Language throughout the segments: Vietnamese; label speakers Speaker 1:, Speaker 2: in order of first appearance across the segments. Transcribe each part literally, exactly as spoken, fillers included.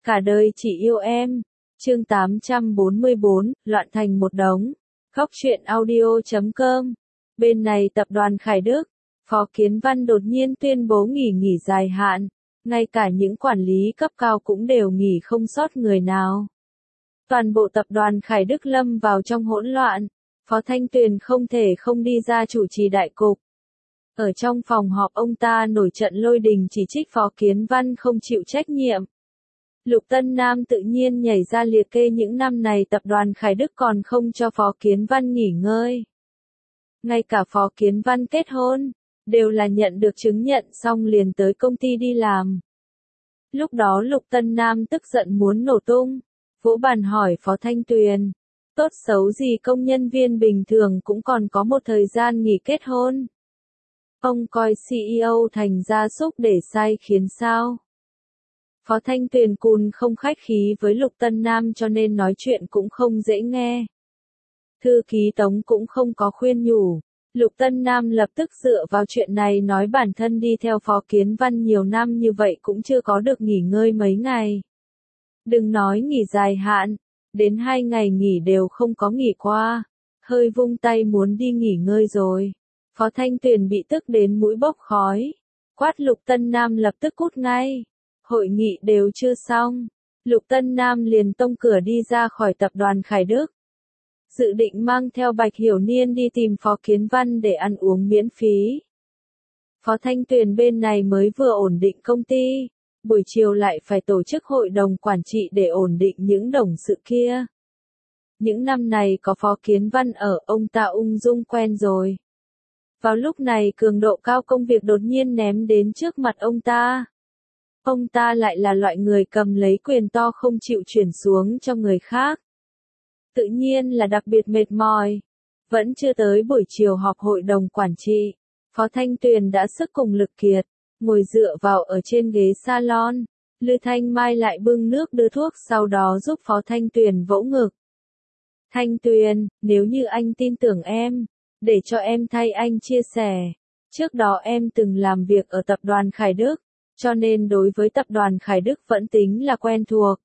Speaker 1: Cả đời chỉ yêu em. Chương tám trăm bốn mươi bốn, loạn thành một đống. Góc truyện audio chấm com. Bên này tập đoàn Khải Đức, Phó Kiến Văn đột nhiên tuyên bố nghỉ nghỉ dài hạn. Ngay cả những quản lý cấp cao cũng đều nghỉ không sót người nào. Toàn bộ tập đoàn Khải Đức lâm vào trong hỗn loạn. Phó Thanh Tuyền không thể không đi ra chủ trì đại cục. Ở trong phòng họp ông ta nổi trận lôi đình chỉ trích Phó Kiến Văn không chịu trách nhiệm. Lục Tân Nam tự nhiên nhảy ra liệt kê những năm này tập đoàn Khải Đức còn không cho Phó Kiến Văn nghỉ ngơi. Ngay cả Phó Kiến Văn kết hôn, đều là nhận được chứng nhận xong liền tới công ty đi làm. Lúc đó Lục Tân Nam tức giận muốn nổ tung, vỗ bàn hỏi Phó Thanh Tuyền, tốt xấu gì công nhân viên bình thường cũng còn có một thời gian nghỉ kết hôn. Ông coi xê e ô thành gia súc để sai khiến sao? Phó Thanh Tuyền cùn không khách khí với Lục Tân Nam cho nên nói chuyện cũng không dễ nghe. Thư ký Tống cũng không có khuyên nhủ. Lục Tân Nam lập tức dựa vào chuyện này nói bản thân đi theo Phó Kiến Văn nhiều năm như vậy cũng chưa có được nghỉ ngơi mấy ngày. Đừng nói nghỉ dài hạn, đến hai ngày nghỉ đều không có nghỉ qua, hơi vung tay muốn đi nghỉ ngơi rồi. Phó Thanh Tuyền bị tức đến mũi bốc khói, quát Lục Tân Nam lập tức cút ngay. Hội nghị đều chưa xong, Lục Tân Nam liền tông cửa đi ra khỏi tập đoàn Khải Đức. Dự định mang theo Bạch Hiểu Niên đi tìm Phó Kiến Văn để ăn uống miễn phí. Phó Thanh Tuyền bên này mới vừa ổn định công ty, buổi chiều lại phải tổ chức hội đồng quản trị để ổn định những đồng sự kia. Những năm này có Phó Kiến Văn ở, ông ta ung dung quen rồi. Vào lúc này cường độ cao công việc đột nhiên ném đến trước mặt ông ta. Ông ta lại là loại người cầm lấy quyền to không chịu chuyển xuống cho người khác. Tự nhiên là đặc biệt mệt mỏi. Vẫn chưa tới buổi chiều họp hội đồng quản trị, Phó Thanh Tuyền đã sức cùng lực kiệt, ngồi dựa vào ở trên ghế salon. Lư Thanh Mai lại bưng nước đưa thuốc sau đó giúp Phó Thanh Tuyền vỗ ngực. Thanh Tuyền, nếu như anh tin tưởng em, để cho em thay anh chia sẻ. Trước đó em từng làm việc ở tập đoàn Khải Đức, cho nên đối với tập đoàn Khải Đức vẫn tính là quen thuộc.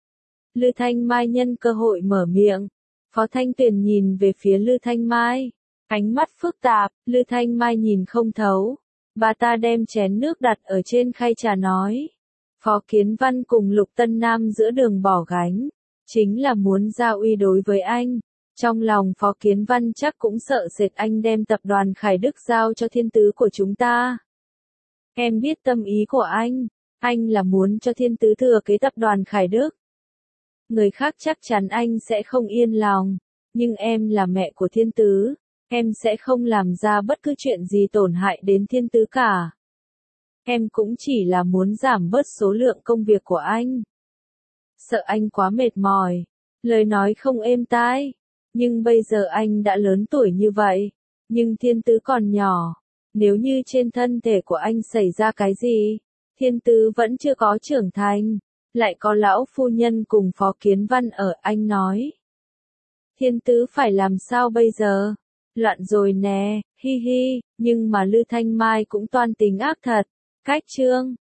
Speaker 1: Lư Thanh Mai nhân cơ hội mở miệng. Phó Thanh Tuyền nhìn về phía Lư Thanh Mai. Ánh mắt phức tạp, Lư Thanh Mai nhìn không thấu. Bà ta đem chén nước đặt ở trên khay trà nói. Phó Kiến Văn cùng Lục Tân Nam giữa đường bỏ gánh. Chính là muốn giao uy đối với anh. Trong lòng Phó Kiến Văn chắc cũng sợ sệt anh đem tập đoàn Khải Đức giao cho thiên tứ của chúng ta. Em biết tâm ý của anh. Anh là muốn cho thiên tứ thừa kế tập đoàn Khải Đức. Người khác chắc chắn anh sẽ không yên lòng, nhưng em là mẹ của thiên tứ, em sẽ không làm ra bất cứ chuyện gì tổn hại đến thiên tứ cả. Em cũng chỉ là muốn giảm bớt số lượng công việc của anh. Sợ anh quá mệt mỏi, lời nói không êm tai, nhưng bây giờ anh đã lớn tuổi như vậy, nhưng thiên tứ còn nhỏ, nếu như trên thân thể của anh xảy ra cái gì, thiên tứ vẫn chưa có trưởng thành. Lại có lão phu nhân cùng Phó Kiến Văn ở, anh nói. Thiên tứ phải làm sao bây giờ? Loạn rồi nè, hi hi, nhưng mà Lư Thanh Mai cũng toan tính ác thật. Cách chương,